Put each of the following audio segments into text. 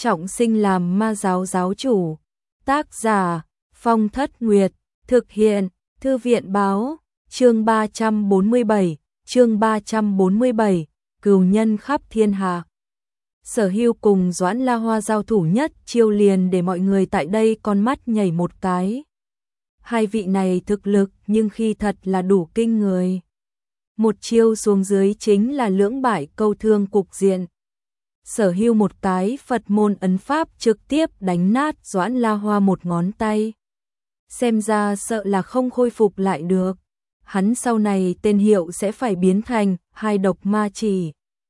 trọng sinh làm ma giáo giáo chủ. Tác giả Phong Thất Nguyệt, thực hiện Thư viện báo, chương 347, cừu nhân khắp thiên hạ. Sở Hưu cùng Doãn La Hoa giao thủ nhất chiêu liền để mọi người tại đây con mắt nhảy một cái. Hai vị này thực lực nhưng khi thật là đủ kinh người. Một chiêu xuống dưới chính là lưỡng bại câu thương cục diện. Sở Hưu một cái Phật môn ấn pháp trực tiếp đánh nát Doãn La Hoa một ngón tay. Xem ra sợ là không khôi phục lại được. Hắn sau này tên hiệu sẽ phải biến thành hai độc ma chỉ.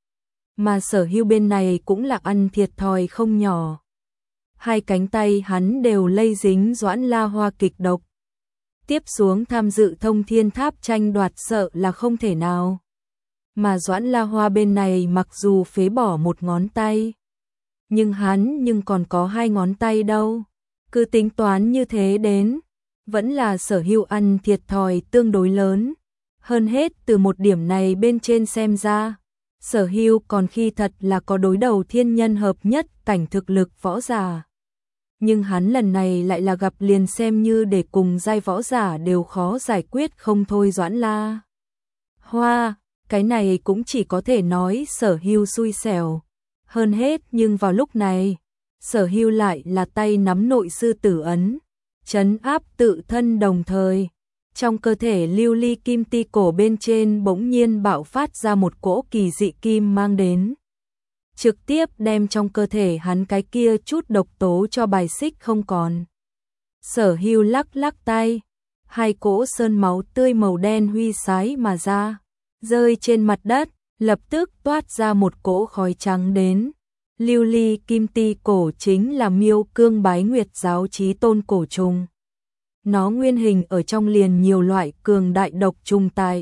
Mà Sở Hưu bên này cũng là ăn thiệt thòi không nhỏ. Hai cánh tay hắn đều lây dính Doãn La Hoa kịch độc. Tiếp xuống tham dự Thông Thiên Tháp tranh đoạt sợ là không thể nào. Mà Doãn La Hoa bên này mặc dù phế bỏ một ngón tay, nhưng hắn còn có hai ngón tay đâu. Cứ tính toán như thế đến, vẫn là Sở Hưu ăn thiệt thòi tương đối lớn. Hơn hết từ một điểm này bên trên xem ra, Sở Hưu còn khi thật là có đối đầu thiên nhân hợp nhất cảnh thực lực võ giả. Nhưng hắn lần này lại là gặp liền xem như để cùng giai võ giả đều khó giải quyết không thôi Doãn La Hoa. Cái này cũng chỉ có thể nói Sở Hưu xui xẻo. Hơn hết nhưng vào lúc này, Sở Hưu lại là tay nắm nội sư tử ấn, trấn áp tự thân đồng thời. Trong cơ thể lưu ly kim ti cổ bên trên bỗng nhiên bạo phát ra một cỗ kỳ dị kim mang đến. Trực tiếp đem trong cơ thể hắn cái kia chút độc tố cho bài xích không còn. Sở Hưu lắc lắc tay, hai cỗ sơn máu tươi màu đen huy sái mà ra, rơi trên mặt đất, lập tức toát ra một cỗ khói trắng đến. Lưu ly kim ti cổ chính là Miêu Cương Bái Nguyệt giáo chí tôn cổ trùng. Nó nguyên hình ở trong liền nhiều loại cường đại độc trùng tại.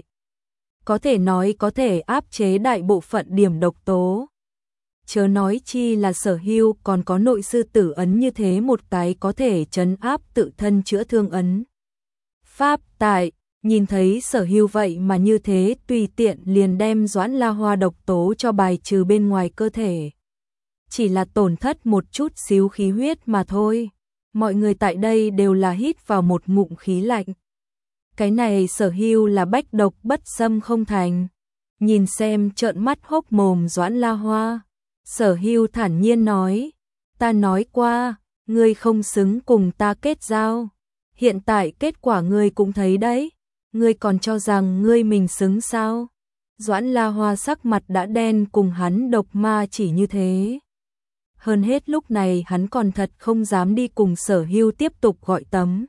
Có thể nói có thể áp chế đại bộ phận điểm độc tố. Chớ nói chi là Sở Hưu còn có nội sư tử ấn như thế một cái có thể trấn áp tự thân chữa thương ấn. Pháp tại, nhìn thấy Sở Hưu vậy mà như thế tùy tiện liền đem Doãn La Hoa độc tố cho bài trừ bên ngoài cơ thể. Chỉ là tổn thất một chút xíu khí huyết mà thôi. Mọi người tại đây đều là hít vào một ngụm khí lạnh. Cái này Sở Hưu là bách độc bất xâm không thành. Nhìn xem trợn mắt hốc mồm Doãn La Hoa, Sở Hưu thản nhiên nói, ta nói qua, ngươi không xứng cùng ta kết giao. Hiện tại kết quả ngươi cũng thấy đấy, ngươi còn cho rằng ngươi mình xứng sao? Doãn La Hoa sắc mặt đã đen cùng hắn độc ma chỉ như thế. Hơn hết lúc này hắn còn thật không dám đi cùng Sở Hưu tiếp tục gọi tấm.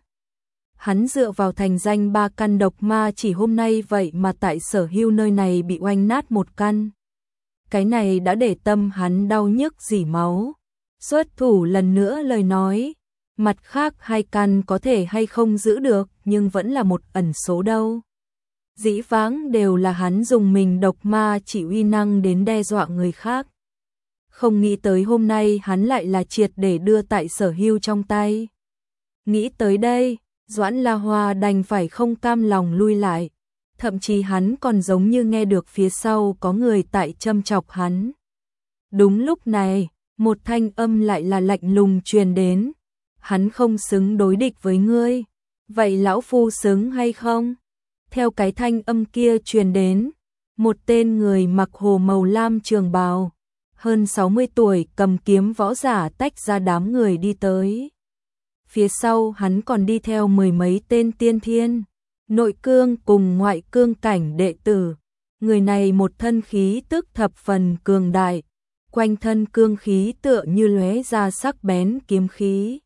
Hắn dựa vào thành danh 3 căn độc ma chỉ hôm nay vậy mà tại Sở Hưu nơi này bị oanh nát một căn. Cái này đã để tâm hắn đau nhức rỉ máu. Xuất thủ lần nữa lời nói, mặt khác 2 căn có thể hay không giữ được nhưng vẫn là một ẩn số đâu. Dĩ vãng đều là hắn dùng mình độc ma chỉ uy năng đến đe dọa người khác. Không nghĩ tới hôm nay hắn lại là triệt để đưa tại Sở Hưu trong tay. Nghĩ tới đây, Doãn La Hoa đành phải không cam lòng lui lại. Thậm chí hắn còn giống như nghe được phía sau có người tại châm chọc hắn. Đúng lúc này, một thanh âm lại là lạnh lùng truyền đến. Hắn không xứng đối địch với ngươi. Vậy lão phu xứng hay không? Theo cái thanh âm kia truyền đến, một tên người mặc hồ màu lam trường bào, hơn 60 tuổi cầm kiếm võ giả tách ra đám người đi tới. Phía sau hắn còn đi theo 10 mấy tên tiên thiên, nội cương cùng ngoại cương cảnh đệ tử. Người này một thân khí tức thập phần cường đại, quanh thân cương khí tựa như lóe ra sắc bén kiếm khí.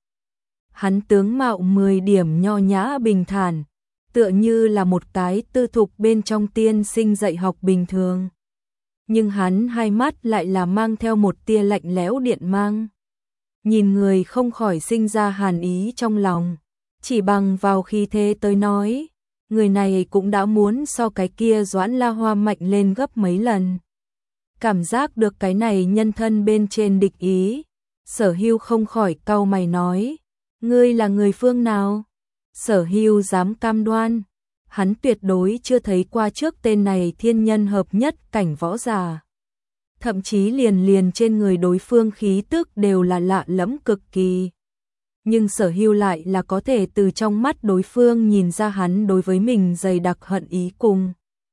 Hắn tướng mạo 10 điểm nho nhã bình thản, tựa như là một cái tư thục bên trong tiên sinh dạy học bình thường. Nhưng hắn hai mắt lại là mang theo một tia lạnh lẽo điện mang. Nhìn người không khỏi sinh ra hàn ý trong lòng. Chỉ bằng vào khí thế tới nói, người này cũng đã muốn so cái kia Doãn La Hoa mạnh lên gấp mấy lần. Cảm giác được cái này nhân thân bên trên địch ý, Sở Hưu không khỏi cau mày nói, ngươi là người phương nào? Sở Hưu dám cam đoan, hắn tuyệt đối chưa thấy qua trước tên này thiên nhân hợp nhất cảnh võ giả. thậm chí liền trên người đối phương khí tức đều là lạ lẫm cực kỳ. Nhưng Sở Hưu lại là có thể từ trong mắt đối phương nhìn ra hắn đối với mình dày đặc hận ý cùng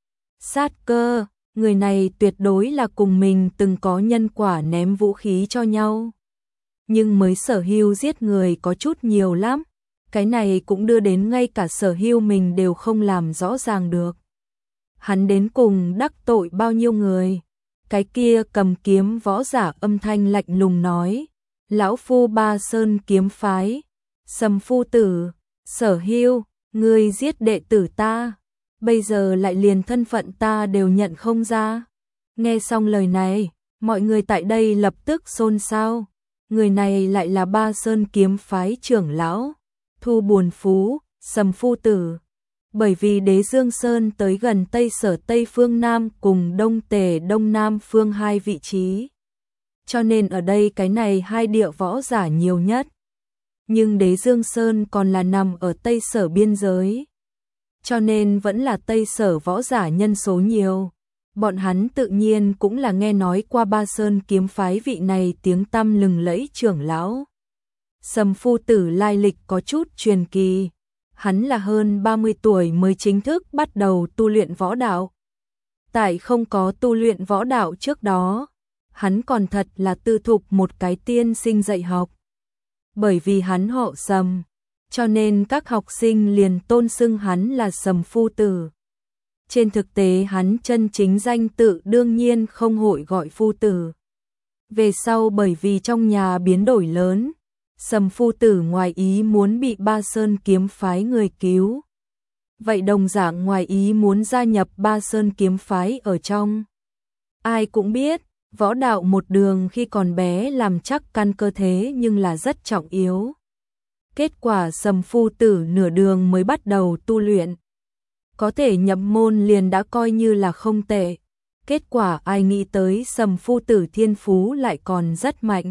sát cơ, người này tuyệt đối là cùng mình từng có nhân quả ném vũ khí cho nhau. Nhưng mới Sở Hưu giết người có chút nhiều lắm, cái này cũng đưa đến ngay cả Sở Hưu mình đều không làm rõ ràng được. Hắn đến cùng đắc tội bao nhiêu người? Cái kia cầm kiếm võ giả âm thanh lạnh lùng nói, lão phu Ba Sơn kiếm phái, Sầm phu tử, Sở Hưu, ngươi giết đệ tử ta, bây giờ lại liền thân phận ta đều nhận không ra. Nghe xong lời này, mọi người tại đây lập tức xôn xao, người này lại là Ba Sơn kiếm phái trưởng lão, Thu Buồn Phú, Sầm phu tử. Bởi vì Đế Dương Sơn tới gần Tây Sở Tây phương Nam cùng Đông Tề Đông Nam phương hai vị trí, cho nên ở đây cái này hai địa võ giả nhiều nhất. Nhưng Đế Dương Sơn còn là nằm ở Tây Sở biên giới, cho nên vẫn là Tây Sở võ giả nhân số nhiều. Bọn hắn tự nhiên cũng là nghe nói qua Ba Sơn kiếm phái vị này tiếng tăm lừng lẫy trưởng lão. Sầm phu tử lai lịch có chút truyền kỳ. Hắn là hơn 30 tuổi mới chính thức bắt đầu tu luyện võ đạo. Tại không có tu luyện võ đạo trước đó, hắn còn thật là tư thục một cái tiên sinh dạy học. Bởi vì hắn họ Sầm, cho nên các học sinh liền tôn xưng hắn là Sầm phu tử. Trên thực tế hắn chân chính danh tự đương nhiên không hội gọi phu tử. Về sau bởi vì trong nhà biến đổi lớn, Sầm phu tử ngoài ý muốn bị Ba Sơn kiếm phái người cứu. Vậy đồng dạng ngoài ý muốn gia nhập Ba Sơn kiếm phái ở trong. Ai cũng biết, võ đạo một đường khi còn bé làm chắc căn cơ thế nhưng là rất trọng yếu. Kết quả Sầm phu tử nửa đường mới bắt đầu tu luyện. Có thể nhập môn liền đã coi như là không tệ. Kết quả ai nghĩ tới Sầm phu tử thiên phú lại còn rất mạnh.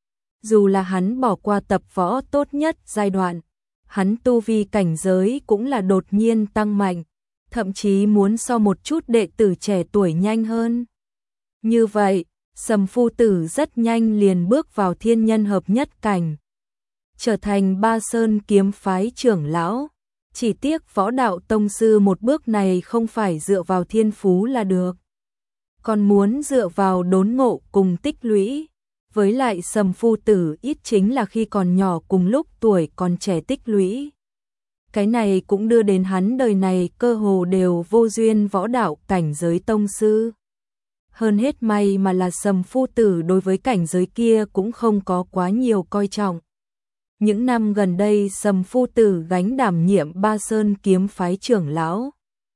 Dù là hắn bỏ qua tập võ tốt nhất giai đoạn, hắn tu vi cảnh giới cũng là đột nhiên tăng mạnh, thậm chí muốn so một chút đệ tử trẻ tuổi nhanh hơn. Như vậy, Sầm phu tử rất nhanh liền bước vào thiên nhân hợp nhất cảnh, trở thành Ba Sơn kiếm phái trưởng lão. Chỉ tiếc võ đạo tông sư một bước này không phải dựa vào thiên phú là được, còn muốn dựa vào đốn ngộ cùng tích lũy. Với lại Sầm phu tử ít chính là khi còn nhỏ cùng lúc tuổi còn trẻ tích lũy. Cái này cũng đưa đến hắn đời này cơ hồ đều vô duyên võ đạo cảnh giới tông sư. Hơn hết may mà là Sầm phu tử đối với cảnh giới kia cũng không có quá nhiều coi trọng. Những năm gần đây Sầm phu tử gánh đảm nhiệm Ba Sơn kiếm phái trưởng lão.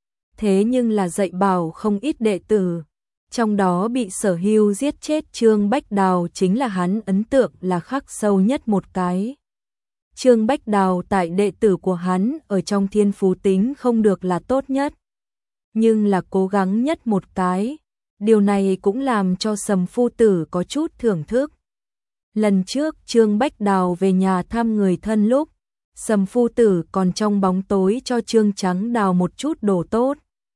Thế nhưng là dạy bảo không ít đệ tử. Trong đó bị Sở Hưu giết chết Trương Bách Đào chính là hắn ấn tượng là khắc sâu nhất một cái. Trương Bách Đào tại đệ tử của hắn ở trong thiên phú tính không được là tốt nhất, nhưng là cố gắng nhất một cái. Điều này cũng làm cho Sầm phu tử có chút thưởng thức. Lần trước Trương Bách Đào về nhà thăm người thân lúc, Sầm phu tử còn trong bóng tối cho Trương Trắng Đào một chút đồ tốt,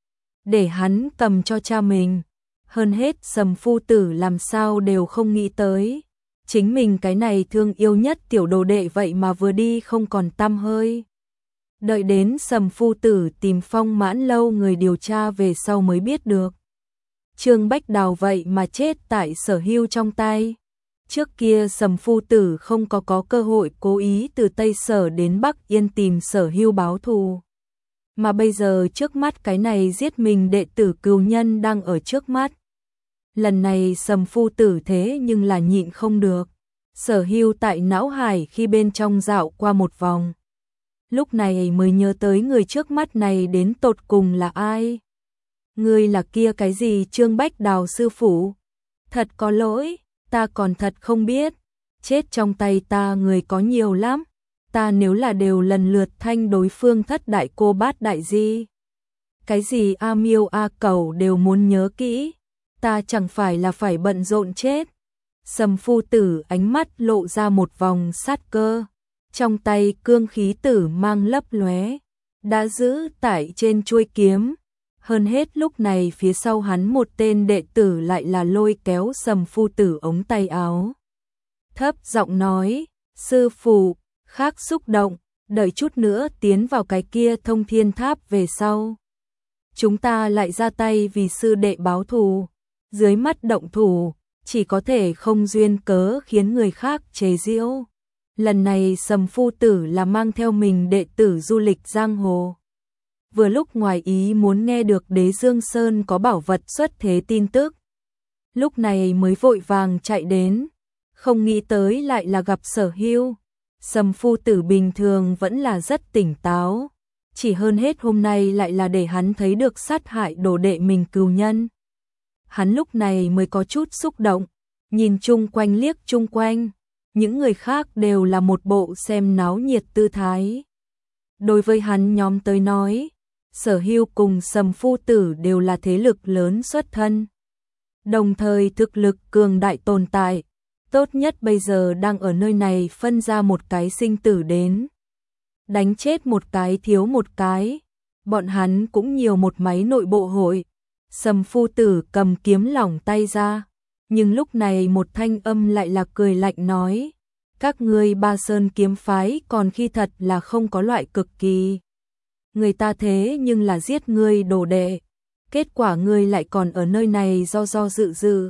để hắn cầm cho cha mình. Hơn hết Sầm phu tử làm sao đều không nghĩ tới, chính mình cái này thương yêu nhất tiểu đồ đệ vậy mà vừa đi không còn tăm hơi. Đợi đến Sầm phu tử tìm Phong Mãn Lâu người điều tra về sau mới biết được, Trương Bách Đào vậy mà chết tại Sở Hưu trong tay. Trước kia Sầm phu tử không có cơ hội cố ý từ Tây Sở đến Bắc Yên tìm Sở Hưu báo thù. Mà bây giờ trước mắt cái này giết mình đệ tử cừu nhân đang ở trước mắt. Lần này Sầm phu tử thế nhưng là nhịn không được. Sở Hưu tại não hải khi bên trong dạo qua một vòng, lúc này mới nhớ tới người trước mắt này đến tột cùng là ai. Người là kia cái gì Trương Bách Đào sư phụ? Thật có lỗi, ta còn thật không biết. Chết trong tay ta người có nhiều lắm. Ta nếu là đều lần lượt thanh đối phương thất đại cô bát đại di, cái gì A Miêu A Cẩu đều muốn nhớ kỹ. Ta chẳng phải là phải bận rộn chết. Sầm phu tử ánh mắt lộ ra một vòng sát cơ, trong tay cương khí tử mang lấp lóe, đã giữ tại trên chuôi kiếm. Hơn hết lúc này phía sau hắn một tên đệ tử lại là lôi kéo Sầm phu tử ống tay áo. Thấp giọng nói, sư phụ, khác xúc động, đợi chút nữa tiến vào cái kia Thông Thiên Tháp về sau. Chúng ta lại ra tay vì sư đệ báo thù, dưới mắt động thủ, chỉ có thể không duyên cớ khiến người khác chế giễu. Lần này Sầm phu tử là mang theo mình đệ tử du lịch giang hồ. Vừa lúc ngoài ý muốn nghe được Đế Dương Sơn có bảo vật xuất thế tin tức. Lúc này mới vội vàng chạy đến, không nghĩ tới lại là gặp Sở Hưu. Sầm phu tử bình thường vẫn là rất tỉnh táo, chỉ hơn hết hôm nay lại là để hắn thấy được sát hại đồ đệ mình cừu nhân. Hắn lúc này mới có chút xúc động, nhìn chung quanh liếc chung quanh, những người khác đều là một bộ xem náo nhiệt tư thái. Đối với hắn nhóm tới nói, Sở Hưu cùng Sầm phu tử đều là thế lực lớn xuất thân, đồng thời thực lực cường đại tồn tại, tốt nhất bây giờ đang ở nơi này phân ra một cái sinh tử đến. Đánh chết một cái thiếu một cái, bọn hắn cũng nhiều một máy nội bộ hội. Sầm phu tử cầm kiếm lỏng tay ra, nhưng lúc này một thanh âm lại là cười lạnh nói, các ngươi Ba Sơn kiếm phái còn khi thật là không có loại cực kỳ. Người ta thế nhưng là giết ngươi đồ đệ, kết quả ngươi lại còn ở nơi này do dự.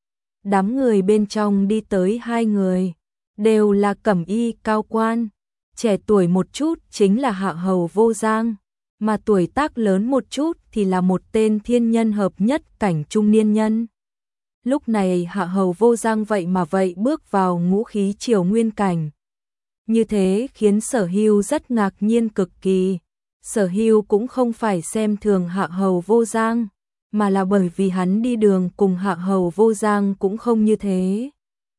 Đám người bên trong đi tới hai người, đều là cẩm y cao quan, trẻ tuổi một chút chính là Hạ Hầu Vô Giang, mà tuổi tác lớn một chút thì là một tên thiên nhân hợp nhất cảnh trung niên nhân. Lúc này Hạ Hầu Vô Giang vậy bước vào ngũ khí triều nguyên cảnh. Như thế khiến Sở Hưu rất ngạc nhiên cực kỳ. Sở Hưu cũng không phải xem thường Hạ Hầu Vô Giang, mà là bởi vì hắn đi đường cùng Hạ Hầu Vô Giang cũng không như thế.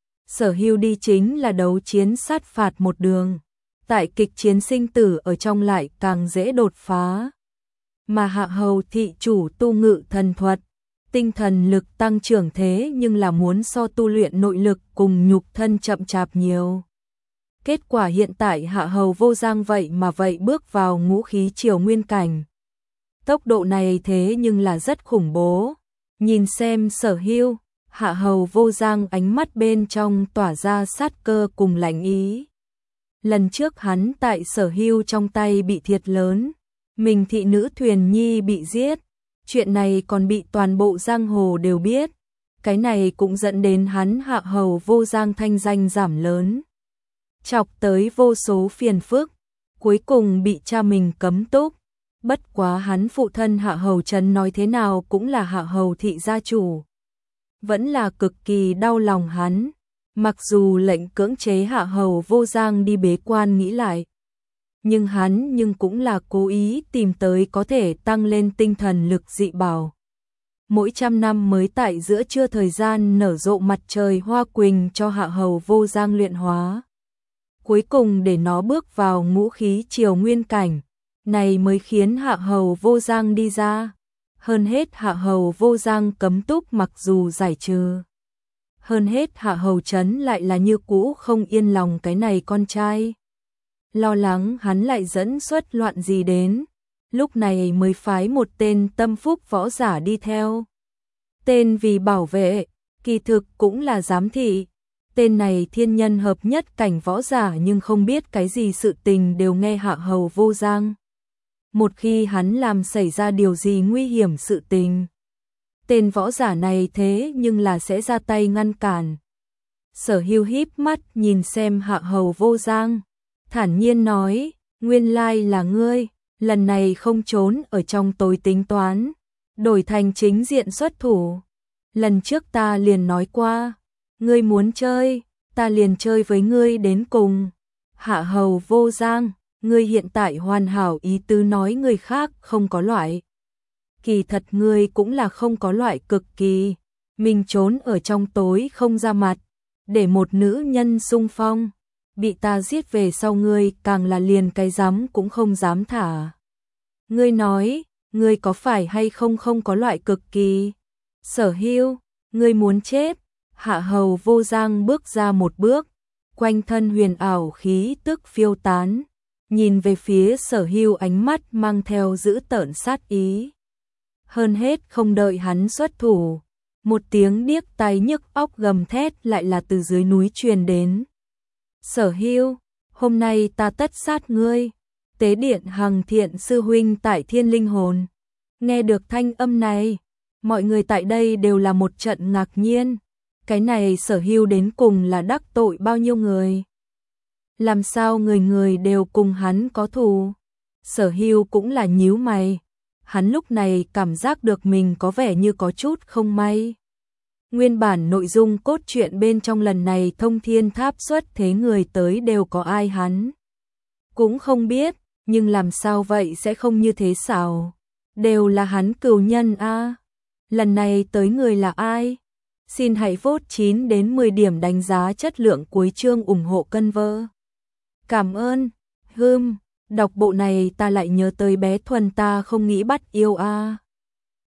Sở Hưu đi chính là đấu chiến sát phạt một đường, tại kịch chiến sinh tử ở trong lại càng dễ đột phá. Mà Hạ Hầu thị chủ tu ngự thần thuật, tinh thần lực tăng trưởng thế nhưng là muốn so tu luyện nội lực cùng nhục thân chậm chạp nhiều. Kết quả hiện tại Hạ Hầu Vô Giang vậy bước vào ngũ khí triều nguyên cảnh. Tốc độ này thế nhưng là rất khủng bố. Nhìn xem Sở Hưu, Hạ Hầu Vô Giang ánh mắt bên trong tỏa ra sát cơ cùng lạnh ý. Lần trước hắn tại Sở Hưu trong tay bị thiệt lớn, mình thị nữ Thuyền Nhi bị giết, chuyện này còn bị toàn bộ giang hồ đều biết. Cái này cũng dẫn đến hắn Hạ Hầu Vô Giang thanh danh giảm lớn, chọc tới vô số phiền phức, cuối cùng bị cha mình cấm túc. Bất quá hắn phụ thân Hạ Hầu Trấn nói thế nào cũng là Hạ Hầu thị gia chủ, vẫn là cực kỳ đau lòng hắn. Mặc dù lệnh cưỡng chế Hạ Hầu Vô Giang đi bế quan nghĩ lại, nhưng hắn cũng là cố ý tìm tới có thể tăng lên tinh thần lực dị bảo. Mỗi trăm năm mới tại giữa trưa thời gian nở rộ mặt trời hoa quỳnh cho Hạ Hầu Vô Giang luyện hóa. Cuối cùng để nó bước vào ngũ khí triều nguyên cảnh, này mới khiến Hạ Hầu Vô Giang đi ra. Hơn hết Hạ Hầu Vô Giang cấm túc mặc dù giải trừ, hơn hết Hạ Hầu Trấn lại là như cũ không yên lòng cái này con trai. Lo lắng hắn lại dẫn xuất loạn gì đến, lúc này mới phái một tên tâm phúc võ giả đi theo. Tên vì bảo vệ, kỳ thực cũng là giám thị. Tên này thiên nhân hợp nhất cảnh võ giả nhưng không biết cái gì sự tình đều nghe Hạ Hầu Vô Giang. Một khi hắn làm xảy ra điều gì nguy hiểm sự tình, tên võ giả này thế nhưng là sẽ ra tay ngăn cản. Sở Hưu híp mắt nhìn xem Hạ Hầu Vô Giang, thản nhiên nói, nguyên lai là ngươi, lần này không trốn ở trong tối tính toán, đổi thành chính diện xuất thủ. Lần trước ta liền nói qua, ngươi muốn chơi, ta liền chơi với ngươi đến cùng. Hạ Hầu Vô Giang, ngươi hiện tại hoàn hảo ý tứ nói người khác không có loại. Kỳ thật ngươi cũng là không có loại cực kỳ, mình trốn ở trong tối không ra mặt, để một nữ nhân xung phong, bị ta giết về sau ngươi càng là liền cái dám cũng không dám thả. Ngươi nói, ngươi có phải hay không có loại cực kỳ? Sở Hưu, ngươi muốn chết? Hạ Hầu Vô Giang bước ra một bước, quanh thân huyền ảo khí tức phiêu tán, nhìn về phía Sở Hưu ánh mắt mang theo dữ tợn sát ý. Hơn hết không đợi hắn xuất thủ, một tiếng điếc tai nhức óc gầm thét lại là từ dưới núi truyền đến. Sở Hưu, hôm nay ta tất sát ngươi. Tế điện Hằng Thiện sư huynh tại Thiên Linh Hồn. Nghe được thanh âm này, mọi người tại đây đều là một trận ngạc nhiên. Cái này Sở Hưu đến cùng là đắc tội bao nhiêu người? Làm sao người người đều cùng hắn có thù? Sở Hưu cũng là nhíu mày. Hắn lúc này cảm giác được mình có vẻ như có chút không may. Nguyên bản nội dung cốt truyện bên trong lần này Thông Thiên Tháp xuất thế người tới đều có ai hắn cũng không biết, nhưng làm sao vậy sẽ không như thế sao? Đều là hắn cừu nhân a. Lần này tới người là ai? Xin hãy vote 9 đến 10 điểm đánh giá chất lượng cuối chương ủng hộ cân vơ. Cảm ơn. Đọc bộ này ta lại nhớ tới bé Thuần ta không nghĩ bắt yêu a.